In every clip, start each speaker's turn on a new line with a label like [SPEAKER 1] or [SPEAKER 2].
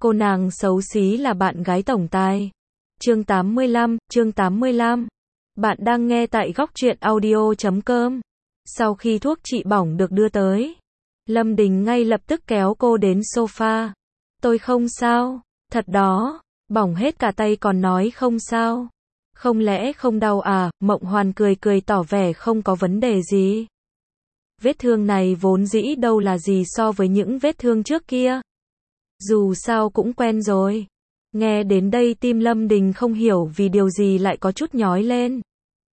[SPEAKER 1] Cô nàng xấu xí là bạn gái tổng tài. Chương 85. Bạn đang nghe tại góc truyện audio.com. Sau khi thuốc trị bỏng được đưa tới, Lâm Đình ngay lập tức kéo cô đến sofa. Tôi không sao. Thật đó, bỏng hết cả tay còn nói không sao. Không lẽ không đau à? Mộng Hoàn cười cười tỏ vẻ không có vấn đề gì. Vết thương này vốn dĩ đâu là gì so với những vết thương trước kia. Dù sao cũng quen rồi. Nghe đến đây tim Lâm Đình không hiểu vì điều gì lại có chút nhói lên.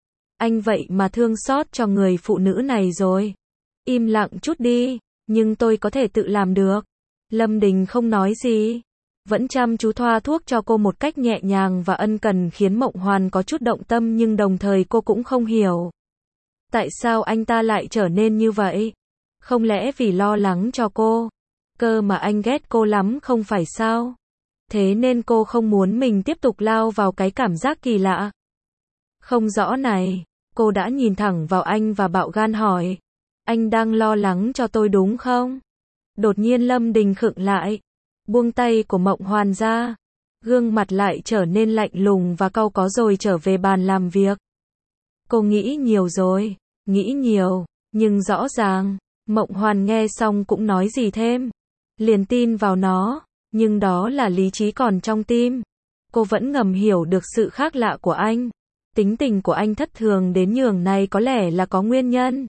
[SPEAKER 1] Anh vậy mà thương xót cho người phụ nữ này rồi. Im lặng chút đi, nhưng tôi có thể tự làm được. Lâm Đình không nói gì, vẫn chăm chú thoa thuốc cho cô một cách nhẹ nhàng và ân cần khiến Mộng Hoàn có chút động tâm, nhưng đồng thời cô cũng không hiểu. Tại sao anh ta lại trở nên như vậy? Không lẽ vì lo lắng cho cô? Cơ mà anh ghét cô lắm không phải sao? Thế nên cô không muốn mình tiếp tục lao vào cái cảm giác kỳ lạ. Không rõ này, cô đã nhìn thẳng vào anh và bạo gan hỏi. Anh đang lo lắng cho tôi đúng không? Đột nhiên Lâm Đình khựng lại, buông tay của Mộng Hoàn ra. Gương mặt lại trở nên lạnh lùng và cau có rồi trở về bàn làm việc. Cô nghĩ nhiều rồi, nghĩ nhiều, nhưng rõ ràng, Mộng Hoàn nghe xong cũng nói gì thêm. Liền tin vào nó, nhưng đó là lý trí còn trong tim. Cô vẫn ngầm hiểu được sự khác lạ của anh. Tính tình của anh thất thường đến nhường này có lẽ là có nguyên nhân.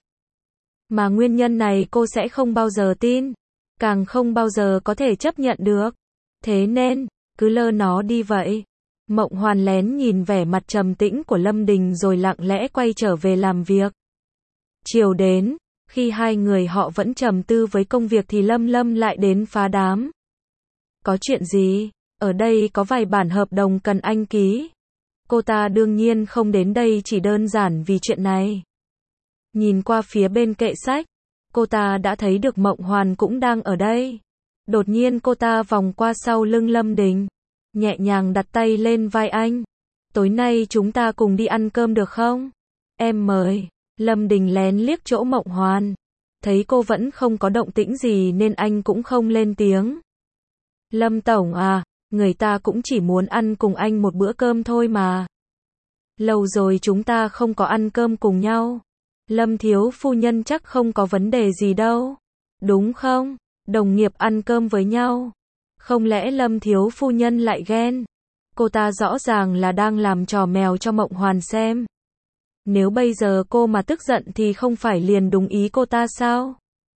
[SPEAKER 1] Mà nguyên nhân này cô sẽ không bao giờ tin, càng không bao giờ có thể chấp nhận được. Thế nên, cứ lơ nó đi vậy. Mộng Hoàn lén nhìn vẻ mặt trầm tĩnh của Lâm Đình rồi lặng lẽ quay trở về làm việc. Chiều đến, khi hai người họ vẫn trầm tư với công việc thì Lâm lại đến phá đám. Có chuyện gì? Ở đây có vài bản hợp đồng cần anh ký. Cô ta đương nhiên không đến đây chỉ đơn giản vì chuyện này. Nhìn qua phía bên kệ sách, cô ta đã thấy được Mộng Hoàn cũng đang ở đây. Đột nhiên cô ta vòng qua sau lưng Lâm Đình, nhẹ nhàng đặt tay lên vai anh. Tối nay chúng ta cùng đi ăn cơm được không? Em mời. Lâm Đình lén liếc chỗ Mộng Hoàn. Thấy cô vẫn không có động tĩnh gì nên anh cũng không lên tiếng. Lâm tổng à, người ta cũng chỉ muốn ăn cùng anh một bữa cơm thôi mà. Lâu rồi chúng ta không có ăn cơm cùng nhau. Lâm thiếu phu nhân chắc không có vấn đề gì đâu. Đúng không? Đồng nghiệp ăn cơm với nhau. Không lẽ Lâm thiếu phu nhân lại ghen? Cô ta rõ ràng là đang làm trò mèo cho Mộng Hoàn xem. Nếu bây giờ cô mà tức giận thì không phải liền đúng ý cô ta sao?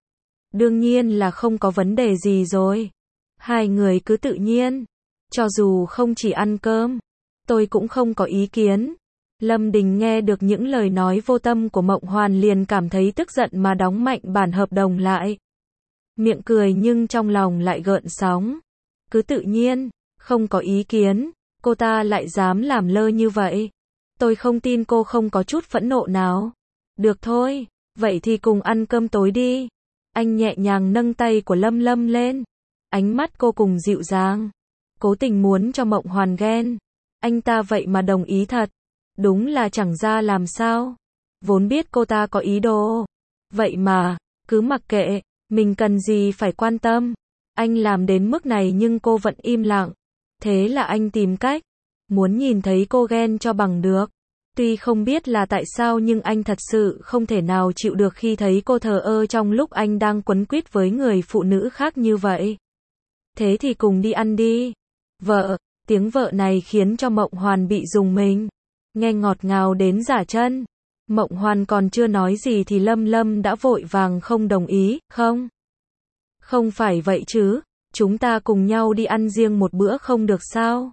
[SPEAKER 1] Đương nhiên là không có vấn đề gì rồi. Hai người cứ tự nhiên. Cho dù không chỉ ăn cơm, tôi cũng không có ý kiến. Lâm Đình nghe được những lời nói vô tâm của Mộng Hoàn liền cảm thấy tức giận mà đóng mạnh bản hợp đồng lại. Miệng cười nhưng trong lòng lại gợn sóng. Cứ tự nhiên, không có ý kiến, cô ta lại dám làm lơ như vậy. Tôi không tin cô không có chút phẫn nộ nào. Được thôi, vậy thì cùng ăn cơm tối đi. Anh nhẹ nhàng nâng tay của Lâm lên. Ánh mắt cô cùng dịu dàng. Cố tình muốn cho Mộng Hoàn ghen. Anh ta vậy mà đồng ý thật. Đúng là chẳng ra làm sao. Vốn biết cô ta có ý đồ. Vậy mà, cứ mặc kệ, mình cần gì phải quan tâm. Anh làm đến mức này nhưng cô vẫn im lặng. Thế là anh tìm cách. Muốn nhìn thấy cô ghen cho bằng được. Tuy không biết là tại sao nhưng anh thật sự không thể nào chịu được khi thấy cô thờ ơ trong lúc anh đang quấn quýt với người phụ nữ khác như vậy. Thế thì cùng đi ăn đi. Vợ, tiếng vợ này khiến cho Mộng Hoàn bị rùng mình. Nghe ngọt ngào đến giả chân. Mộng Hoàn còn chưa nói gì thì Lâm đã vội vàng không đồng ý, không? Không phải vậy chứ, chúng ta cùng nhau đi ăn riêng một bữa không được sao?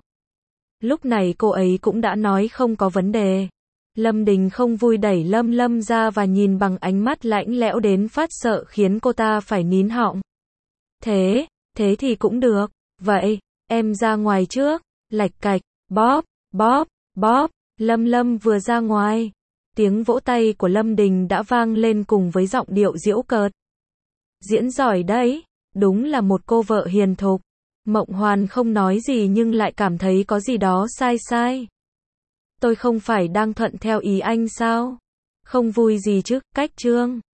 [SPEAKER 1] Lúc này cô ấy cũng đã nói không có vấn đề. Lâm Đình không vui đẩy Lâm ra và nhìn bằng ánh mắt lạnh lẽo đến phát sợ khiến cô ta phải nín họng. Thế thì cũng được. Vậy, em ra ngoài trước. Lạch cạch, bóp. Lâm vừa ra ngoài. Tiếng vỗ tay của Lâm Đình đã vang lên cùng với giọng điệu giễu cợt. Diễn giỏi đấy, đúng là một cô vợ hiền thục. Mộng Hoàn không nói gì nhưng lại cảm thấy có gì đó sai. Tôi không phải đang thuận theo ý anh sao? Không vui gì chứ, cách trương.